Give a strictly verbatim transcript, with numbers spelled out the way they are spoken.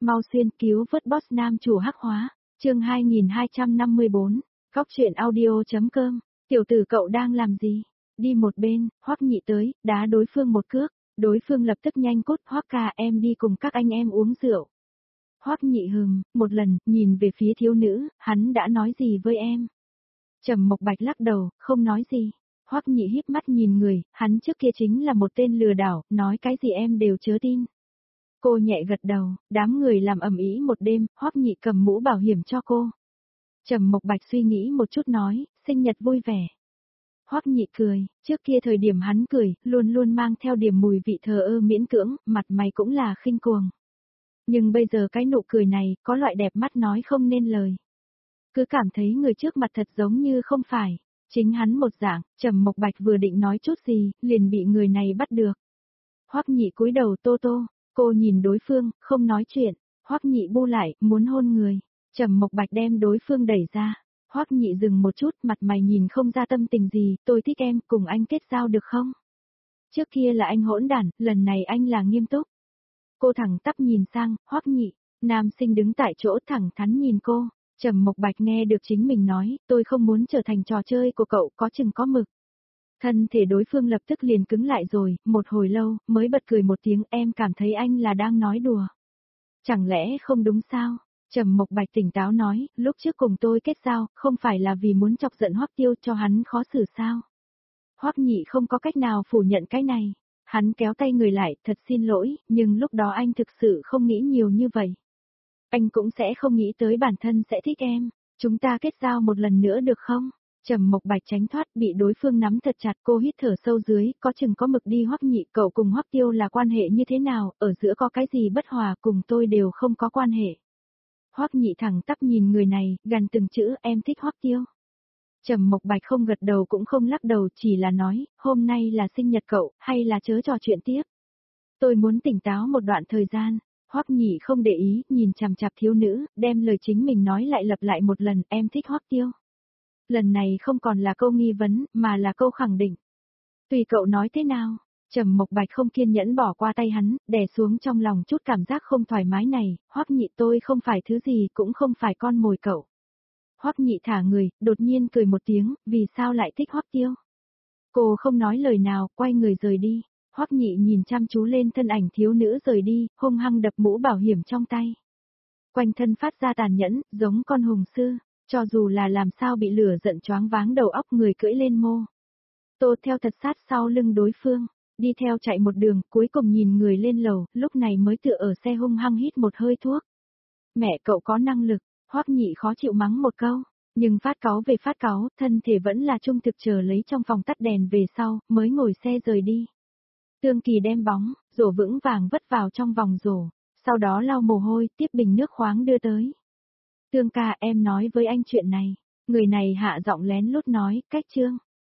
mau xuyên cứu vớt boss nam chủ hắc hóa, chương hai nghìn hai trăm năm mươi bốn, góc truyện audio.com, tiểu tử cậu đang làm gì? Đi một bên, Hoắc Nhị tới, đá đối phương một cước, đối phương lập tức nhanh cút, Hoắc ca em đi cùng các anh em uống rượu. Hoắc Nhị hừm, một lần, nhìn về phía thiếu nữ, hắn đã nói gì với em? Trầm Mộc Bạch lắc đầu, không nói gì. Hoắc Nhị híp mắt nhìn người, hắn trước kia chính là một tên lừa đảo, nói cái gì em đều chớ tin. Cô nhẹ gật đầu, đám người làm ầm ĩ một đêm, Hoắc Nhị cầm mũ bảo hiểm cho cô. Trầm Mộc Bạch suy nghĩ một chút nói, sinh nhật vui vẻ. Hoắc Nhị cười, trước kia thời điểm hắn cười, luôn luôn mang theo điểm mùi vị thờ ơ miễn cưỡng, mặt mày cũng là khinh cuồng. Nhưng bây giờ cái nụ cười này, có loại đẹp mắt nói không nên lời. Cứ cảm thấy người trước mặt thật giống như không phải, chính hắn một dạng, Trầm Mộc Bạch vừa định nói chút gì, liền bị người này bắt được. Hoắc Nhị cúi đầu tô tô, cô nhìn đối phương, không nói chuyện, Hoắc Nhị bu lại, muốn hôn người, Trầm Mộc Bạch đem đối phương đẩy ra. Hoắc Nhị dừng một chút, mặt mày nhìn không ra tâm tình gì, tôi thích em, cùng anh kết giao được không? Trước kia là anh hỗn đản, lần này anh là nghiêm túc. Cô thẳng tắp nhìn sang, Hoắc Nhị, nam sinh đứng tại chỗ thẳng thắn nhìn cô, Trầm Mộc Bạch nghe được chính mình nói, tôi không muốn trở thành trò chơi của cậu, có chừng có mực. Thân thể đối phương lập tức liền cứng lại rồi, một hồi lâu, mới bật cười một tiếng, em cảm thấy anh là đang nói đùa. Chẳng lẽ không đúng sao? Trầm Mộc Bạch tỉnh táo nói, lúc trước cùng tôi kết giao, không phải là vì muốn chọc giận Hoắc Tiêu cho hắn khó xử sao? Hoắc Nhị không có cách nào phủ nhận cái này. Hắn kéo tay người lại, thật xin lỗi, nhưng lúc đó anh thực sự không nghĩ nhiều như vậy. Anh cũng sẽ không nghĩ tới bản thân sẽ thích em. Chúng ta kết giao một lần nữa được không? Trầm Mộc Bạch tránh thoát, bị đối phương nắm thật chặt, cô hít thở sâu dưới, có chừng có mực đi. Hoắc Nhị, cậu cùng Hoắc Tiêu là quan hệ như thế nào, ở giữa có cái gì bất hòa, cùng tôi đều không có quan hệ. Hoắc Nhị thẳng tắp nhìn người này, gần từng chữ, em thích Hoắc Tiêu. Trầm Mộc Bạch không gật đầu cũng không lắc đầu, chỉ là nói, hôm nay là sinh nhật cậu, hay là chớ trò chuyện tiếp. Tôi muốn tỉnh táo một đoạn thời gian. Hoắc Nhị không để ý, nhìn chằm chằm thiếu nữ, đem lời chính mình nói lại lặp lại một lần, em thích Hoắc Tiêu. Lần này không còn là câu nghi vấn, mà là câu khẳng định. Tùy cậu nói thế nào. Trầm Mộc Bạch không kiên nhẫn bỏ qua tay hắn, đè xuống trong lòng chút cảm giác không thoải mái này, Hoắc Nhị, tôi không phải thứ gì, cũng không phải con mồi cậu. Hoắc Nhị thả người, đột nhiên cười một tiếng, vì sao lại thích Hoắc Tiêu? Cô không nói lời nào, quay người rời đi. Hoắc Nhị nhìn chăm chú lên thân ảnh thiếu nữ rời đi, hung hăng đập mũ bảo hiểm trong tay. Quanh thân phát ra tàn nhẫn, giống con hùng sư, cho dù là làm sao bị lửa giận choáng váng đầu óc người cưỡi lên mô. Tô theo thật sát sau lưng đối phương, đi theo chạy một đường, cuối cùng nhìn người lên lầu, lúc này mới tựa ở xe hung hăng hít một hơi thuốc. Mẹ cậu có năng lực, Hoắc Nhị khó chịu mắng một câu, nhưng phát cáu về phát cáu, thân thể vẫn là trung thực chờ lấy trong phòng tắt đèn về sau, mới ngồi xe rời đi. Tương Kỳ đem bóng, rổ vững vàng vất vào trong vòng rổ, sau đó lau mồ hôi, tiếp bình nước khoáng đưa tới. Tương ca, em nói với anh chuyện này, người này hạ giọng lén lút nói, cách chương.